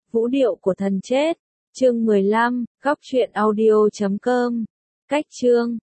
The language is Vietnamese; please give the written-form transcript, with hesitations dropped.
Vũ điệu của thần chết. Chương 15, góc truyện audio.com. Cách chương